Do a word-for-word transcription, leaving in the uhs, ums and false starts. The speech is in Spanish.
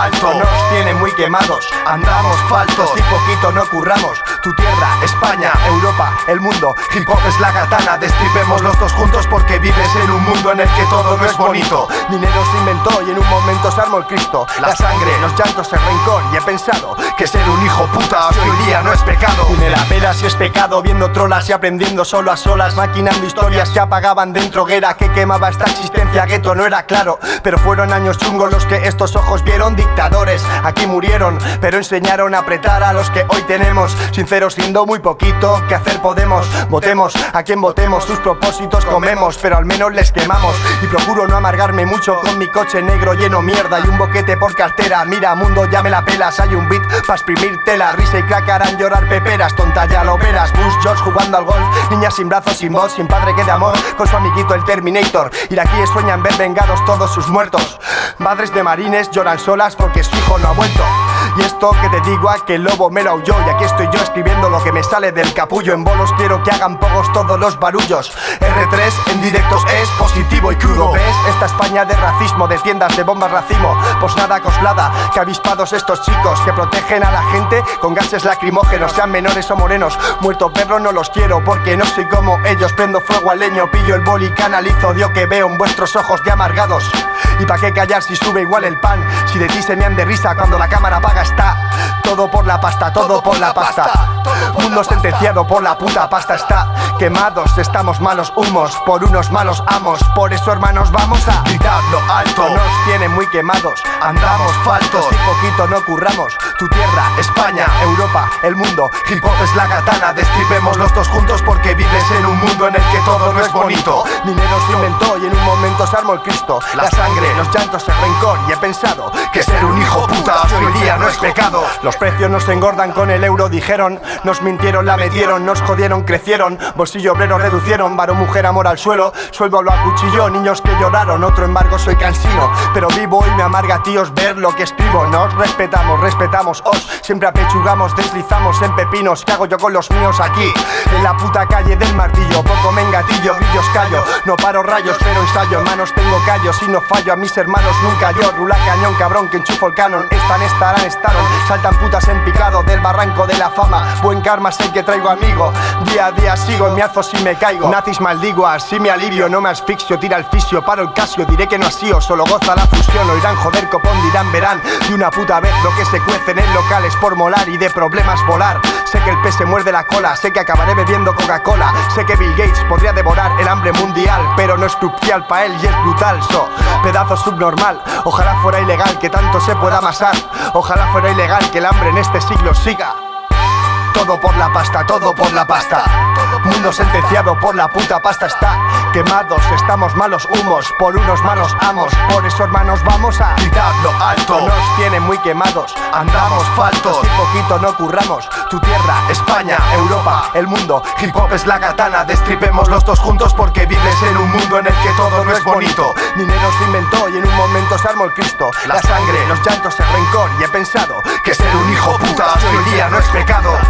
alto. Nos tienen muy quemados, andamos faltos y poquito no curramos. Tu tierra, España, Europa, el mundo, hip hop es la katana. Destripemos los dos juntos porque vives en un mundo en el que todo no es bonito. Dinero se inventó y en un momento se armó el Cristo. La sangre, los llantos, el rencor, y he pensado que ser un hijo puta hoy día no es pecado. Y me la pela si es pecado, viendo trolas y aprendiendo solo a solas, maquinando historias que apagaban dentro hoguera que quemaba esta existencia. Gueto no era claro, pero fueron años chungos los que estos ojos vieron. Dictadores aquí murieron, pero enseñaron a apretar a los que hoy tenemos. Sinceros siendo muy poquito, ¿qué hacer podemos? Votemos a quien votemos, sus propósitos comemos, pero al menos les quemamos. Y procuro no amargarme mucho con mi coche negro lleno mierda y un boquete por cartera. Mira mundo, ya me la pelas, hay un beat pa' exprimirte la risa y crack harán llorar peperas. Tonta ya lo verás, Bush George jugando al golf, niñas sin brazos, sin voz, sin padre que de amor, con su amiguito el Terminator. Iraquíes sueñan ver vengados todos sus muertos. Madres de marines lloran solas porque su hijo no ha vuelto. Y esto que te digo a que el lobo me lo aulló, y aquí estoy yo escribiendo lo que me sale del capullo. En bolos quiero que hagan pogos todos los barullos. R tres en directos es positivo y crudo. ¿Ves? Esta España de racismo, de tiendas de bombas racimo, pues nada coslada, que avispados estos chicos que protegen a la gente con gases lacrimógenos, sean menores o morenos. Muerto perro no los quiero porque no soy como ellos. Prendo fuego al leño, pillo el boli, canalizo odio que veo en vuestros ojos de amargados. ¿Y pa' qué callar si sube igual el pan? Si de ti se mean de risa cuando la cámara apaga está. Todo por la pasta, todo por la pasta. Mundo sentenciado por la puta pasta está. Quemados, estamos malos humos por unos malos amos. Por eso hermanos vamos a gritarlo alto. Nos tienen muy quemados, andamos faltos y poquito no curramos. Tu tierra, España, Europa, el mundo, hip hop es la katana. Destripemos los dos juntos porque vives en un mundo en el que todo no es bonito. Dinero se inventó y en un momento se armó el Cristo. La sangre, los llantos, el rencor, y he pensado que ser un hijo puta hoy día no es pecado. Los precios nos engordan con el euro, dijeron. Nos mintieron, la metieron, nos jodieron, crecieron. Bolsillo obrero reducieron, varón, mujer, amor al suelo. Sueldo lo acuchilló, niños que lloraron. Otro embargo, soy cansino, pero vivo y me amarga, tíos, ver lo que escribo. Nos respetamos, respetamos os. Siempre apechugamos, deslizamos en pepinos. ¿Qué hago yo con los míos aquí? En la puta calle del martillo, poco me engatillo, brillos callo. No paro rayos, pero ensayo, en manos tengo callos y no fallo a mis hermanos nunca yo. Rula cañón, cabrón, que enchufo el canon. Están, estarán, estaron, saltan putas en picado del barranco de la fama. Buen karma sé que traigo amigo, día a día sigo en mi azo si me caigo. Nazis maldigo, así me alivio, no me asfixio, tira el fisio, paro el casio, diré que no asío, solo goza la fusión. Oirán joder copón, dirán verán, de una puta vez lo que se cuecen en locales por molar y de problemas volar. Sé que el pez se muerde la cola, sé que acabaré bebiendo Coca-Cola, sé que Bill Gates podría devorar el hambre mundial, pero no es crucial pa' él y es brutal, so, pedazo subnormal. Ojalá fuera ilegal que tanto se pueda amasar, ojalá fuera ilegal que el hambre en este siglo siga. Todo por la pasta, todo por la pasta. Mundo sentenciado por la puta pasta está. Quemados, estamos malos humos por unos malos amos. Por eso hermanos vamos a gritarlo alto. Nos tienen muy quemados, andamos faltos y poquito no curramos. Tu tierra, España, Europa, el mundo, hip hop es la katana. Destripemos los dos juntos porque vives en un mundo en el que todo no es bonito. Dinero se inventó y en un momento se armó el Cristo. La sangre, los llantos, el rencor, y he pensado que ser un hijo puta hoy día no es pecado.